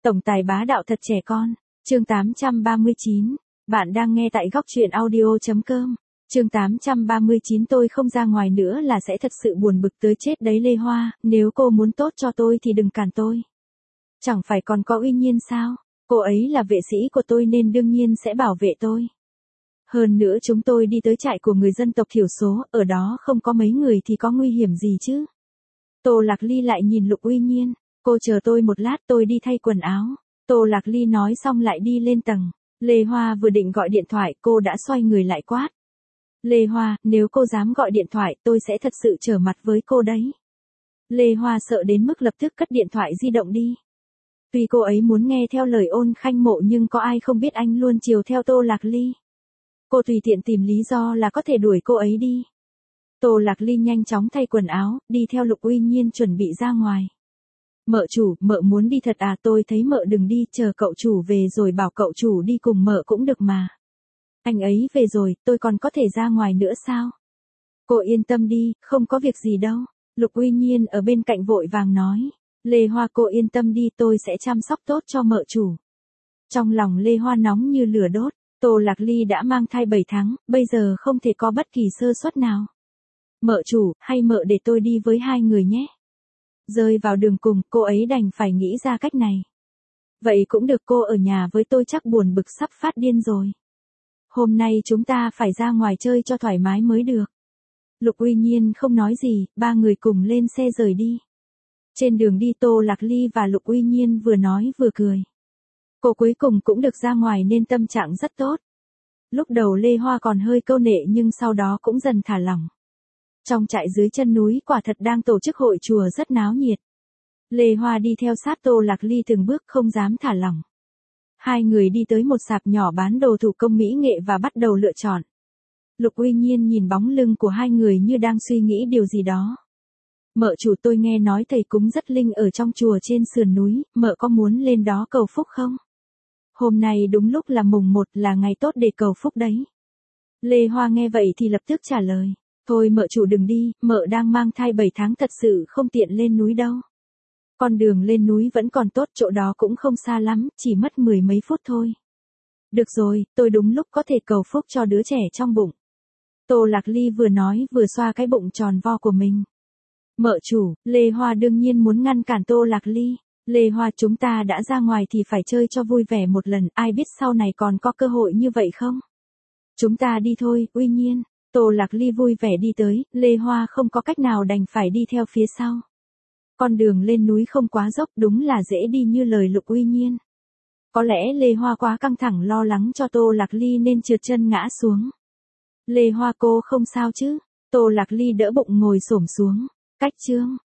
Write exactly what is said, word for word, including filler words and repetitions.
Tổng tài bá đạo thật trẻ con. Chương tám trăm ba mươi chín. Bạn đang nghe tại góc truyện audio chấm com. Chương tám trăm ba mươi chín tôi không ra ngoài nữa là sẽ thật sự buồn bực tới chết đấy Lê Hoa, nếu cô muốn tốt cho tôi thì đừng cản tôi. Chẳng phải còn có Uy Nhiên sao? Cô ấy là vệ sĩ của tôi nên đương nhiên sẽ bảo vệ tôi. Hơn nữa chúng tôi đi tới trại của người dân tộc thiểu số, ở đó không có mấy người thì có nguy hiểm gì chứ? Tô Lạc Ly lại nhìn Lục Uy Nhiên, cô chờ tôi một lát tôi đi thay quần áo. Tô Lạc Ly nói xong lại đi lên tầng. Lê Hoa vừa định gọi điện thoại cô đã xoay người lại quát. Lê Hoa, nếu cô dám gọi điện thoại tôi sẽ thật sự trở mặt với cô đấy. Lê Hoa sợ đến mức lập tức cất điện thoại di động đi. Tuy cô ấy muốn nghe theo lời Ôn Khanh Mộ nhưng có ai không biết anh luôn chiều theo Tô Lạc Ly. Cô tùy tiện tìm lý do là có thể đuổi cô ấy đi. Tô Lạc Ly nhanh chóng thay quần áo, đi theo Lục Uy Nhiên chuẩn bị ra ngoài. Mợ chủ, mợ muốn đi thật à? Tôi thấy mợ đừng đi, chờ cậu chủ về rồi bảo cậu chủ đi cùng mợ cũng được mà. Anh ấy về rồi, tôi còn có thể ra ngoài nữa sao? Cô yên tâm đi, không có việc gì đâu. Lục Uy Nhiên ở bên cạnh vội vàng nói. Lê Hoa cô yên tâm đi, tôi sẽ chăm sóc tốt cho mợ chủ. Trong lòng Lê Hoa nóng như lửa đốt, Tô Lạc Ly đã mang thai bảy tháng, bây giờ không thể có bất kỳ sơ suất nào. Mợ chủ, hay mợ để tôi đi với hai người nhé. Rơi vào đường cùng, cô ấy đành phải nghĩ ra cách này. Vậy cũng được, cô ở nhà với tôi chắc buồn bực sắp phát điên rồi. Hôm nay chúng ta phải ra ngoài chơi cho thoải mái mới được. Lục Uy Nhiên không nói gì, ba người cùng lên xe rời đi. Trên đường đi Tô Lạc Ly và Lục Uy Nhiên vừa nói vừa cười. Cô cuối cùng cũng được ra ngoài nên tâm trạng rất tốt. Lúc đầu Lê Hoa còn hơi câu nệ nhưng sau đó cũng dần thả lỏng. Trong trại dưới chân núi quả thật đang tổ chức hội chùa rất náo nhiệt. Lê Hoa đi theo sát Tô Lạc Ly từng bước không dám thả lỏng. Hai người đi tới một sạp nhỏ bán đồ thủ công mỹ nghệ và bắt đầu lựa chọn. Lục Uy Nhiên nhìn bóng lưng của hai người như đang suy nghĩ điều gì đó. Mợ chủ, tôi nghe nói thầy cúng rất linh ở trong chùa trên sườn núi, mợ có muốn lên đó cầu phúc không? Hôm nay đúng lúc là mùng một, là ngày tốt để cầu phúc đấy. Lê Hoa nghe vậy thì lập tức trả lời. Thôi mợ chủ đừng đi, mợ đang mang thai bảy tháng thật sự không tiện lên núi đâu. Con đường lên núi vẫn còn tốt, chỗ đó cũng không xa lắm, chỉ mất mười mấy phút thôi. Được rồi, tôi đúng lúc có thể cầu phúc cho đứa trẻ trong bụng. Tô Lạc Ly vừa nói vừa xoa cái bụng tròn vo của mình. Mợ chủ, Lê Hoa đương nhiên muốn ngăn cản Tô Lạc Ly. Lê Hoa, chúng ta đã ra ngoài thì phải chơi cho vui vẻ một lần, ai biết sau này còn có cơ hội như vậy không? Chúng ta đi thôi, Uy Nhiên. Tô Lạc Ly vui vẻ đi tới, Lê Hoa không có cách nào đành phải đi theo phía sau. Con đường lên núi không quá dốc, đúng là dễ đi như lời Lục Uy Nhiên. Có lẽ Lê Hoa quá căng thẳng lo lắng cho Tô Lạc Ly nên trượt chân ngã xuống. Lê Hoa cô không sao chứ? Tô Lạc Ly đỡ bụng ngồi xổm xuống. Cách chương.